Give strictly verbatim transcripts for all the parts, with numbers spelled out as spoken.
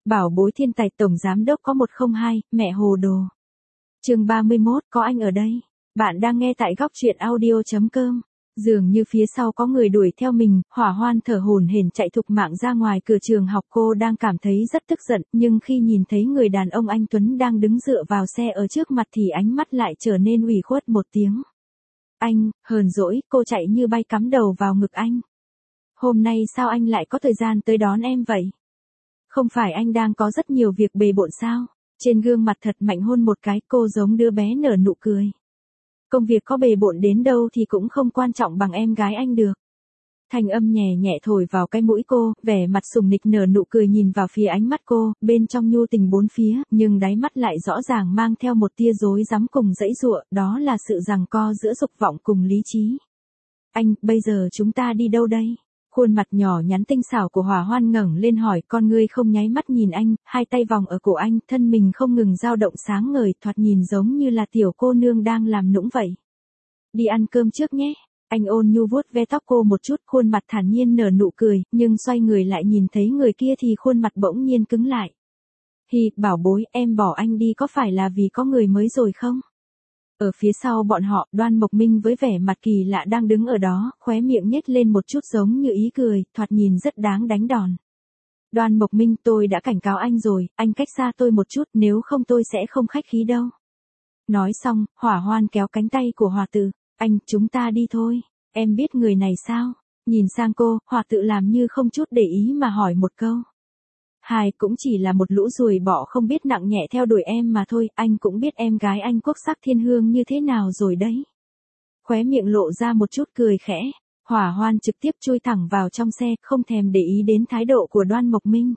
Bảo bối thiên tài tổng giám đốc có một không hai, mẹ hồ đồ. Chương ba mươi mốt, có anh ở đây. Bạn đang nghe tại góc truyện audio chấm com. Dường như phía sau có người đuổi theo mình, Hỏa Hoan thở hổn hển chạy thục mạng ra ngoài cửa trường học. Cô đang cảm thấy rất tức giận, nhưng khi nhìn thấy người đàn ông anh Tuấn đang đứng dựa vào xe ở trước mặt thì ánh mắt lại trở nên ủy khuất một tiếng. Anh, hờn dỗi, cô chạy như bay cắm đầu vào ngực anh. Hôm nay sao anh lại có thời gian tới đón em vậy? Không phải anh đang có rất nhiều việc bề bộn sao? Trên gương mặt thật mạnh hôn một cái, cô giống đứa bé nở nụ cười. Công việc có bề bộn đến đâu thì cũng không quan trọng bằng em gái anh được. Thanh âm nhẹ nhẹ thổi vào cái mũi cô, vẻ mặt sùng nịch nở nụ cười nhìn vào phía ánh mắt cô, bên trong nhu tình bốn phía, nhưng đáy mắt lại rõ ràng mang theo một tia rối rắm cùng dãy giụa, đó là sự giằng co giữa dục vọng cùng lý trí. Anh, bây giờ chúng ta đi đâu đây? Khuôn mặt nhỏ nhắn tinh xảo của Hỏa Hoan ngẩng lên hỏi, con ngươi không nháy mắt nhìn anh, hai tay vòng ở cổ anh, thân mình không ngừng dao động sáng ngời, thoạt nhìn giống như là tiểu cô nương đang làm nũng vậy. Đi ăn cơm trước nhé. Anh ôn nhu vuốt ve tóc cô một chút, khuôn mặt thản nhiên nở nụ cười, nhưng xoay người lại nhìn thấy người kia thì khuôn mặt bỗng nhiên cứng lại. Hi, bảo bối, em bỏ anh đi có phải là vì có người mới rồi không? Ở phía sau bọn họ, Đoan Mộc Minh với vẻ mặt kỳ lạ đang đứng ở đó, khóe miệng nhếch lên một chút giống như ý cười, thoạt nhìn rất đáng đánh đòn. Đoan Mộc Minh, tôi đã cảnh cáo anh rồi, anh cách xa tôi một chút, nếu không tôi sẽ không khách khí đâu. Nói xong, Hỏa Hoan kéo cánh tay của Hòa Tự, anh, chúng ta đi thôi, em biết người này sao? Nhìn sang cô, Hòa Tự làm như không chút để ý mà hỏi một câu. Hai, cũng chỉ là một lũ ruồi bọ không biết nặng nhẹ theo đuổi em mà thôi, anh cũng biết em gái anh quốc sắc thiên hương như thế nào rồi đấy. Khóe miệng lộ ra một chút cười khẽ, Hỏa Hoan trực tiếp chui thẳng vào trong xe, không thèm để ý đến thái độ của Đoan Mộc Minh.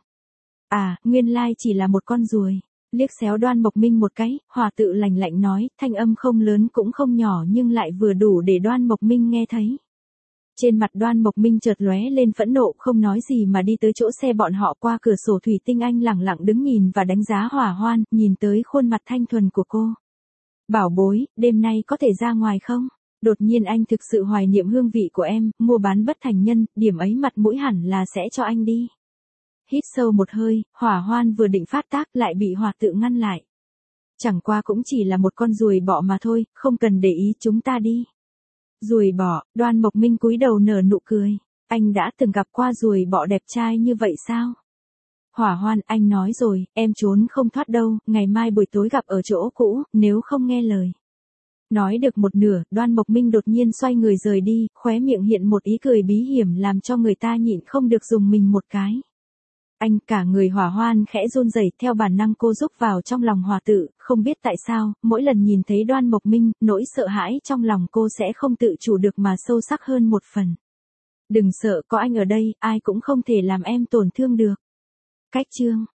À, nguyên lai chỉ là một con ruồi. Liếc xéo Đoan Mộc Minh một cái, Hòa Tự lạnh lạnh nói, thanh âm không lớn cũng không nhỏ nhưng lại vừa đủ để Đoan Mộc Minh nghe thấy. Trên mặt Đoan Mộc Minh chợt lóe lên phẫn nộ, không nói gì mà đi tới chỗ xe bọn họ. Qua cửa sổ thủy tinh anh lẳng lặng đứng nhìn và đánh giá Hỏa Hoan, nhìn tới khuôn mặt thanh thuần của cô. Bảo bối, đêm nay có thể ra ngoài không? Đột nhiên anh thực sự hoài niệm hương vị của em, mua bán bất thành nhân, điểm ấy mặt mũi hẳn là sẽ cho anh đi. Hít sâu một hơi, Hỏa Hoan vừa định phát tác lại bị Hòa Tự ngăn lại. Chẳng qua cũng chỉ là một con ruồi bọ mà thôi, không cần để ý, chúng ta đi. Ruồi bọ, Đoan Mộc Minh cúi đầu nở nụ cười. Anh đã từng gặp qua ruồi bọ đẹp trai như vậy sao? Hỏa Hoan, anh nói rồi, em trốn không thoát đâu, ngày mai buổi tối gặp ở chỗ cũ, nếu không nghe lời. Nói được một nửa, Đoan Mộc Minh đột nhiên xoay người rời đi, khóe miệng hiện một ý cười bí hiểm làm cho người ta nhịn không được dùng mình một cái. Anh, cả người Hỏa Hoan khẽ run rẩy, theo bản năng cô rúc vào trong lòng Hòa Tự, không biết tại sao, mỗi lần nhìn thấy Đoan Mộc Minh, nỗi sợ hãi trong lòng cô sẽ không tự chủ được mà sâu sắc hơn một phần. Đừng sợ, có anh ở đây, ai cũng không thể làm em tổn thương được. Cách chương